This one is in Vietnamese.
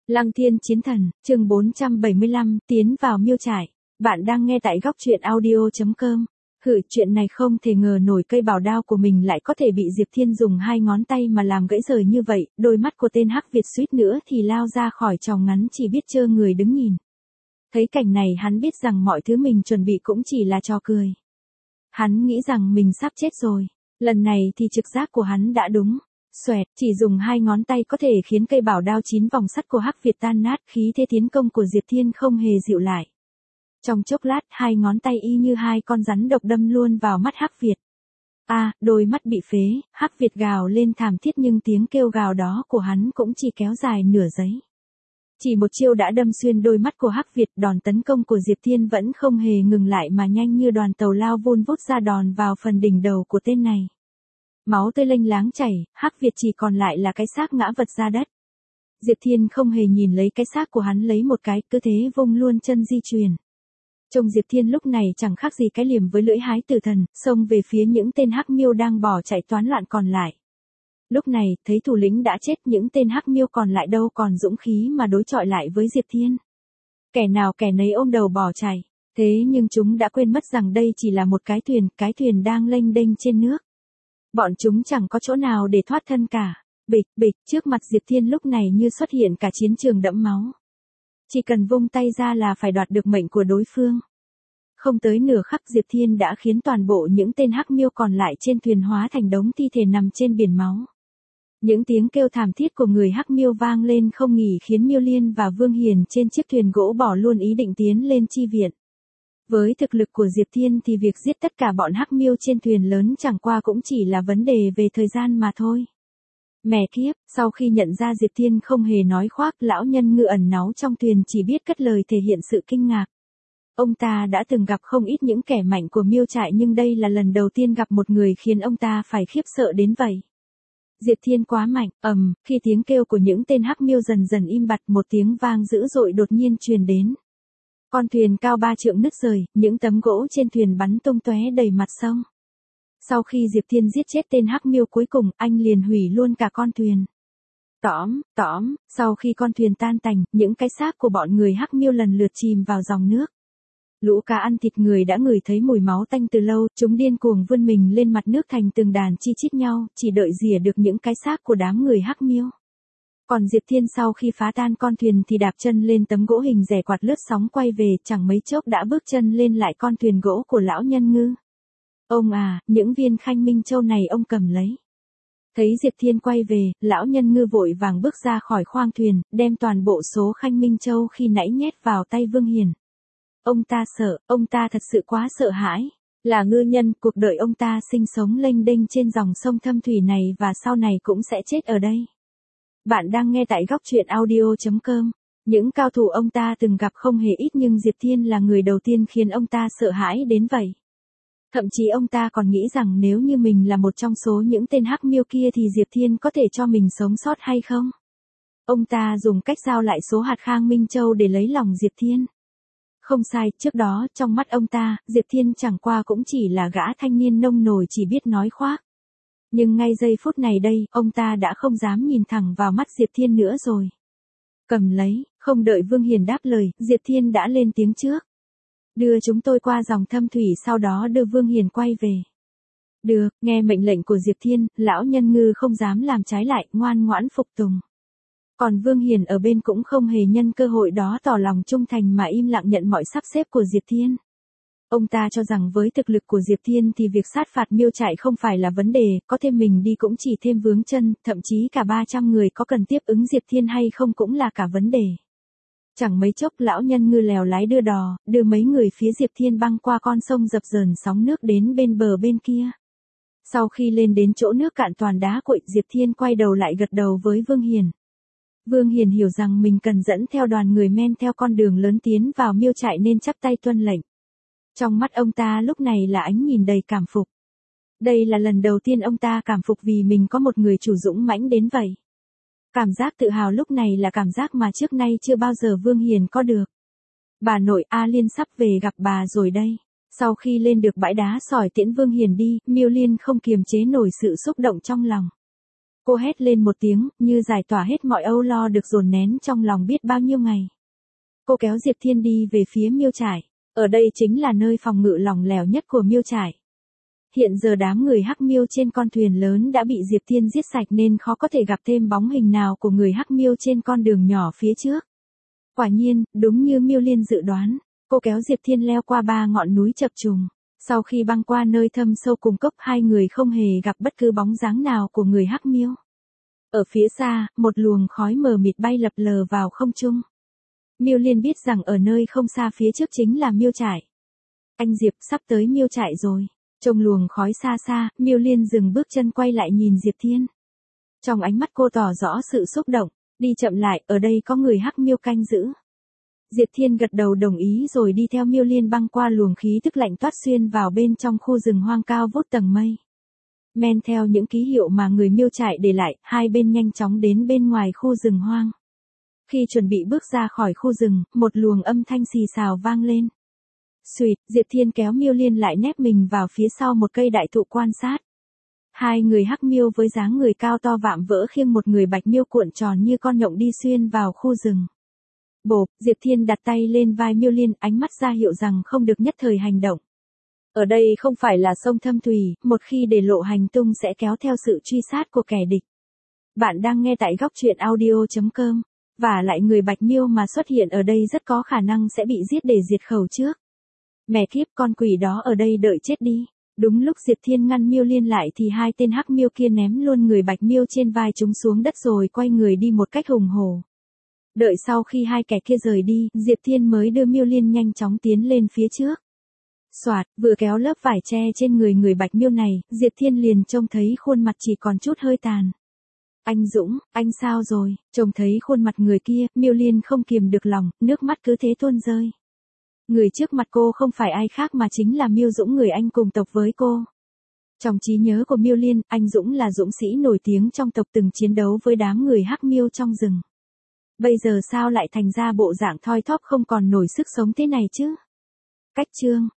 Lăng Thiên Chiến Thần, chương 475, tiến vào miêu trại. Bạn đang nghe tại góc truyện audio.com. Chuyện này không thể ngờ nổi, cây bảo đao của mình lại có thể bị Diệp Thiên dùng hai ngón tay mà làm gãy rời như vậy. Đôi mắt của tên Hắc Việt suýt nữa thì lao ra khỏi tròng ngắn, chỉ biết trơ người đứng nhìn. Thấy cảnh này hắn biết rằng mọi thứ mình chuẩn bị cũng chỉ là trò cười. Hắn nghĩ rằng mình sắp chết rồi. Lần này thì trực giác của hắn đã đúng. Xoẹt, chỉ dùng hai ngón tay có thể khiến cây bảo đao 9 vòng sắt của Hắc Việt tan nát, khí thế tiến công của Diệp Thiên không hề dịu lại. Trong chốc lát, hai ngón tay y như hai con rắn độc đâm luôn vào mắt Hắc Việt. Đôi mắt bị phế, Hắc Việt gào lên thảm thiết, nhưng tiếng kêu gào đó của hắn cũng chỉ kéo dài nửa giây. Chỉ một chiêu đã đâm xuyên đôi mắt của Hắc Việt, đòn tấn công của Diệp Thiên vẫn không hề ngừng lại mà nhanh như đoàn tàu lao vun vút ra đòn vào phần đỉnh đầu của tên này. Máu tươi lênh láng chảy, Hắc Việt chỉ còn lại là cái xác ngã vật ra đất. Diệp Thiên không hề nhìn lấy cái xác của hắn, lấy một cái, cứ thế vung luôn chân di chuyển. Trông Diệp Thiên lúc này chẳng khác gì cái liềm với lưỡi hái tử thần, xông về phía những tên Hắc Miêu đang bỏ chạy toán loạn còn lại. Lúc này, thấy thủ lĩnh đã chết, những tên Hắc Miêu còn lại đâu còn dũng khí mà đối chọi lại với Diệp Thiên. Kẻ nào kẻ nấy ôm đầu bỏ chạy. Thế nhưng chúng đã quên mất rằng đây chỉ là một cái thuyền đang lênh đênh trên nước. Bọn chúng chẳng có chỗ nào để thoát thân cả. Bịch bịch, trước mặt Diệp Thiên lúc này như xuất hiện cả chiến trường đẫm máu. Chỉ cần vung tay ra là phải đoạt được mệnh của đối phương. Không tới nửa khắc, Diệp Thiên đã khiến toàn bộ những tên Hắc Miêu còn lại trên thuyền hóa thành đống thi thể nằm trên biển máu. Những tiếng kêu thảm thiết của người Hắc Miêu vang lên không nghỉ, khiến Miêu Liên và Vương Hiền trên chiếc thuyền gỗ bỏ luôn ý định tiến lên chi viện. Với thực lực của Diệp Thiên thì việc giết tất cả bọn Hắc Miêu trên thuyền lớn chẳng qua cũng chỉ là vấn đề về thời gian mà thôi. Mẹ kiếp, sau khi nhận ra Diệp Thiên không hề nói khoác, lão nhân Ngư ẩn náu trong thuyền chỉ biết cất lời thể hiện sự kinh ngạc. Ông ta đã từng gặp không ít những kẻ mạnh của miêu trại, nhưng đây là lần đầu tiên gặp một người khiến ông ta phải khiếp sợ đến vậy. Diệp Thiên quá mạnh. Khi tiếng kêu của những tên Hắc Miêu dần dần im bặt, một tiếng vang dữ dội đột nhiên truyền đến. Con thuyền cao 3 trượng nứt rời, những tấm gỗ trên thuyền bắn tung tóe đầy mặt sông. Sau khi Diệp Thiên giết chết tên Hắc Miêu cuối cùng, anh liền hủy luôn cả con thuyền. Tóm, sau khi con thuyền tan tành, những cái xác của bọn người Hắc Miêu lần lượt chìm vào dòng nước. Lũ cá ăn thịt người đã ngửi thấy mùi máu tanh từ lâu, chúng điên cuồng vươn mình lên mặt nước thành từng đàn chi chít nhau, chỉ đợi rỉa được những cái xác của đám người Hắc Miêu. Còn Diệp Thiên sau khi phá tan con thuyền thì đạp chân lên tấm gỗ hình rẻ quạt lướt sóng quay về, chẳng mấy chốc đã bước chân lên lại con thuyền gỗ của lão nhân Ngư. Ông những viên Khanh Minh Châu này ông cầm lấy. Thấy Diệp Thiên quay về, lão nhân Ngư vội vàng bước ra khỏi khoang thuyền, đem toàn bộ số Khanh Minh Châu khi nãy nhét vào tay Vương Hiền. Ông ta sợ, ông ta thật sự quá sợ hãi. Là ngư nhân, cuộc đời ông ta sinh sống lênh đênh trên dòng sông thâm thủy này và sau này cũng sẽ chết ở đây. Bạn đang nghe tại góc truyện audio.com. Những cao thủ ông ta từng gặp không hề ít, nhưng Diệp Thiên là người đầu tiên khiến ông ta sợ hãi đến vậy. Thậm chí ông ta còn nghĩ rằng nếu như mình là một trong số những tên Hắc Miêu kia thì Diệp Thiên có thể cho mình sống sót hay không. Ông ta dùng cách giao lại số hạt Khang Minh Châu để lấy lòng Diệp Thiên. Không sai, trước đó, trong mắt ông ta, Diệp Thiên chẳng qua cũng chỉ là gã thanh niên nông nổi chỉ biết nói khoác. Nhưng ngay giây phút này đây, ông ta đã không dám nhìn thẳng vào mắt Diệp Thiên nữa rồi. Cầm lấy, không đợi Vương Hiền đáp lời, Diệp Thiên đã lên tiếng trước. Đưa chúng tôi qua dòng thâm thủy, sau đó đưa Vương Hiền quay về. Được, nghe mệnh lệnh của Diệp Thiên, lão nhân Ngư không dám làm trái lại, ngoan ngoãn phục tùng. Còn Vương Hiền ở bên cũng không hề nhân cơ hội đó tỏ lòng trung thành mà im lặng nhận mọi sắp xếp của Diệp Thiên. Ông ta cho rằng với thực lực của Diệp Thiên thì việc sát phạt miêu trại không phải là vấn đề, có thêm mình đi cũng chỉ thêm vướng chân, thậm chí cả 300 người có cần tiếp ứng Diệp Thiên hay không cũng là cả vấn đề. Chẳng mấy chốc lão nhân Ngư lèo lái đưa đò, đưa mấy người phía Diệp Thiên băng qua con sông dập dờn sóng nước đến bên bờ bên kia. Sau khi lên đến chỗ nước cạn toàn đá cuội, Diệp Thiên quay đầu lại gật đầu với Vương Hiền. Vương Hiền hiểu rằng mình cần dẫn theo đoàn người men theo con đường lớn tiến vào miêu trại nên chắp tay tuân lệnh. Trong mắt ông ta lúc này là ánh nhìn đầy cảm phục. Đây là lần đầu tiên ông ta cảm phục vì mình có một người chủ dũng mãnh đến vậy. Cảm giác tự hào lúc này là cảm giác mà trước nay chưa bao giờ Vương Hiền có được. Bà nội A Liên sắp về gặp bà rồi đây. Sau khi lên được bãi đá sỏi tiễn Vương Hiền đi, Miêu Liên không kiềm chế nổi sự xúc động trong lòng. Cô hét lên một tiếng, như giải tỏa hết mọi âu lo được dồn nén trong lòng biết bao nhiêu ngày. Cô kéo Diệp Thiên đi về phía miêu trại. Ở đây chính là nơi phòng ngự lỏng lẻo nhất của miêu trại. Hiện giờ đám người hắc miêu trên con thuyền lớn đã bị Diệp Thiên giết sạch nên khó có thể gặp thêm bóng hình nào của người hắc miêu trên con đường nhỏ phía trước. Quả nhiên, đúng như Miêu Liên dự đoán, cô kéo Diệp Thiên leo qua 3 ngọn núi chập trùng. Sau khi băng qua nơi thâm sâu cùng cốc, hai người không hề gặp bất cứ bóng dáng nào của người hắc miêu. Ở phía xa, một luồng khói mờ mịt bay lập lờ vào không trung. Miêu Liên biết rằng ở nơi không xa phía trước chính là miêu trại. Anh Diệp, sắp tới miêu trại rồi. Trông luồng khói xa xa, Miêu Liên dừng bước chân quay lại nhìn Diệp Thiên. Trong ánh mắt cô tỏ rõ sự xúc động, đi chậm lại, ở đây có người hắc miêu canh giữ. Diệp Thiên gật đầu đồng ý rồi đi theo Miêu Liên băng qua luồng khí tức lạnh toát xuyên vào bên trong khu rừng hoang cao vút tầng mây. Men theo những ký hiệu mà người miêu trại để lại, hai bên nhanh chóng đến bên ngoài khu rừng hoang. Khi chuẩn bị bước ra khỏi khu rừng, một luồng âm thanh xì xào vang lên. Xuỵt, Diệp Thiên kéo Miêu Liên lại nép mình vào phía sau một cây đại thụ quan sát. Hai người hắc miêu với dáng người cao to vạm vỡ khiêng một người bạch miêu cuộn tròn như con nhộng đi xuyên vào khu rừng. Bộp, Diệp Thiên đặt tay lên vai Miêu Liên, ánh mắt ra hiệu rằng không được nhất thời hành động. Ở đây không phải là sông Thâm Thủy, một khi để lộ hành tung sẽ kéo theo sự truy sát của kẻ địch. Bạn đang nghe tại góc truyện audio.com. Và lại người bạch miêu mà xuất hiện ở đây rất có khả năng sẽ bị giết để diệt khẩu trước. Mẹ kiếp, con quỷ đó ở đây đợi chết đi. Đúng lúc Diệp Thiên ngăn Miêu Liên lại thì hai tên hắc miêu kia ném luôn người bạch miêu trên vai chúng xuống đất rồi quay người đi một cách hùng hổ. Đợi sau khi hai kẻ kia rời đi, Diệp Thiên mới đưa Miêu Liên nhanh chóng tiến lên phía trước. Soạt, vừa kéo lớp vải che trên người bạch miêu này, Diệp Thiên liền trông thấy khuôn mặt chỉ còn chút hơi tàn. Anh Dũng, anh sao rồi? Trông thấy khuôn mặt người kia, Miêu Liên không kiềm được lòng, nước mắt cứ thế tuôn rơi. Người trước mặt cô không phải ai khác mà chính là Miêu Dũng, người anh cùng tộc với cô. Trong trí nhớ của Miêu Liên, anh Dũng là dũng sĩ nổi tiếng trong tộc từng chiến đấu với đám người hắc miêu trong rừng. Bây giờ sao lại thành ra bộ dạng thoi thóp không còn nổi sức sống thế này chứ? Cách chương